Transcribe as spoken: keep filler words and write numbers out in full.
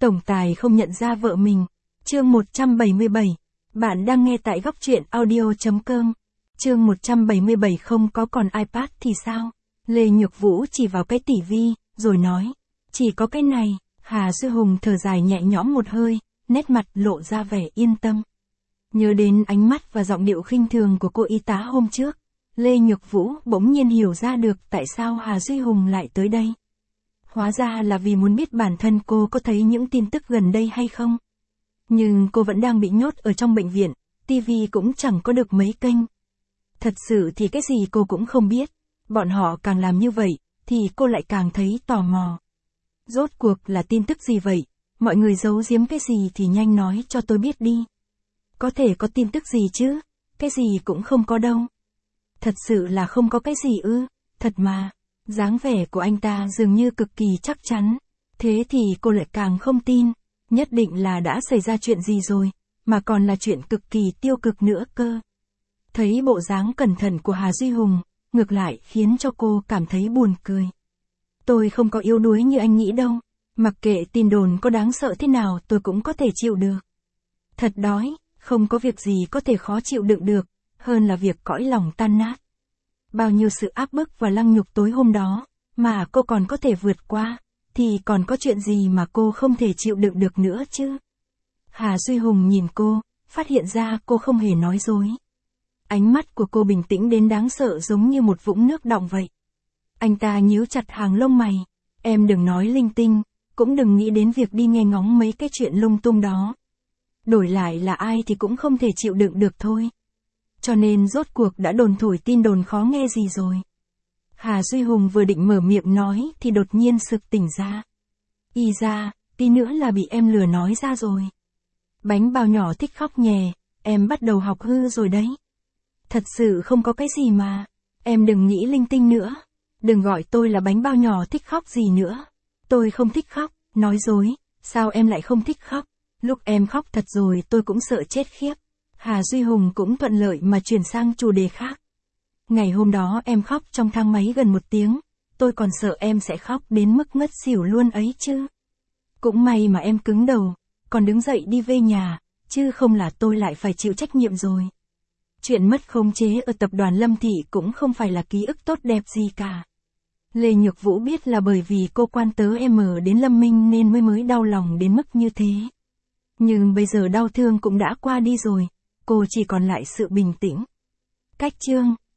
Tổng tài không nhận ra vợ mình. Chương một trăm bảy mươi bảy. Bạn đang nghe tại góc truyện audio.com. Chương một trăm bảy mươi bảy. Không có còn iPad thì sao? Lê Nhược Vũ chỉ vào cái tivi, rồi nói. Chỉ có cái này. Hà Duy Hùng thở dài nhẹ nhõm một hơi, nét mặt lộ ra vẻ yên tâm. Nhớ đến ánh mắt và giọng điệu khinh thường của cô y tá hôm trước, Lê Nhược Vũ bỗng nhiên hiểu ra được tại sao Hà Duy Hùng lại tới đây. Hóa ra là vì muốn biết bản thân cô có thấy những tin tức gần đây hay không. Nhưng cô vẫn đang bị nhốt ở trong bệnh viện, tivi cũng chẳng có được mấy kênh. Thật sự thì cái gì cô cũng không biết, bọn họ càng làm như vậy, thì cô lại càng thấy tò mò. Rốt cuộc là tin tức gì vậy? Mọi người giấu giếm cái gì thì nhanh nói cho tôi biết đi. Có thể có tin tức gì chứ? Cái gì cũng không có đâu. Thật sự là không có cái gì ư? Thật mà. Dáng vẻ của anh ta dường như cực kỳ chắc chắn. Thế thì cô lại càng không tin. Nhất định là đã xảy ra chuyện gì rồi, mà còn là chuyện cực kỳ tiêu cực nữa cơ. Thấy bộ dáng cẩn thận của Hà Duy Hùng, ngược lại khiến cho cô cảm thấy buồn cười. Tôi không có yếu đuối như anh nghĩ đâu. Mặc kệ tin đồn có đáng sợ thế nào tôi cũng có thể chịu được. Thật đói, không có việc gì có thể khó chịu đựng được, hơn là việc cõi lòng tan nát. Bao nhiêu sự áp bức và lăng nhục tối hôm đó, mà cô còn có thể vượt qua, thì còn có chuyện gì mà cô không thể chịu đựng được nữa chứ? Hà Duy Hùng nhìn cô, phát hiện ra cô không hề nói dối. Ánh mắt của cô bình tĩnh đến đáng sợ giống như một vũng nước đọng vậy. Anh ta nhíu chặt hàng lông mày. Em đừng nói linh tinh, cũng đừng nghĩ đến việc đi nghe ngóng mấy cái chuyện lung tung đó. Đổi lại là ai thì cũng không thể chịu đựng được thôi. Cho nên rốt cuộc đã đồn thổi tin đồn khó nghe gì rồi. Hà Duy Hùng vừa định mở miệng nói thì đột nhiên sực tỉnh ra. Y ra, tí nữa là bị em lừa nói ra rồi. Bánh bao nhỏ thích khóc nhè, em bắt đầu học hư rồi đấy. Thật sự không có cái gì mà. Em đừng nghĩ linh tinh nữa. Đừng gọi tôi là bánh bao nhỏ thích khóc gì nữa. Tôi không thích khóc, nói dối. Sao em lại không thích khóc? Lúc em khóc thật rồi tôi cũng sợ chết khiếp. Hà Duy Hùng cũng thuận lợi mà chuyển sang chủ đề khác. Ngày hôm đó em khóc trong thang máy gần một tiếng. Tôi còn sợ em sẽ khóc đến mức ngất xỉu luôn ấy chứ. Cũng may mà em cứng đầu, còn đứng dậy đi về nhà, chứ không là tôi lại phải chịu trách nhiệm rồi. Chuyện mất khống chế ở tập đoàn Lâm Thị cũng không phải là ký ức tốt đẹp gì cả. Lê Nhược Vũ biết là bởi vì cô quan tớ em ở đến Lâm Minh nên mới mới đau lòng đến mức như thế. Nhưng bây giờ đau thương cũng đã qua đi rồi, cô chỉ còn lại sự bình tĩnh. Cách chương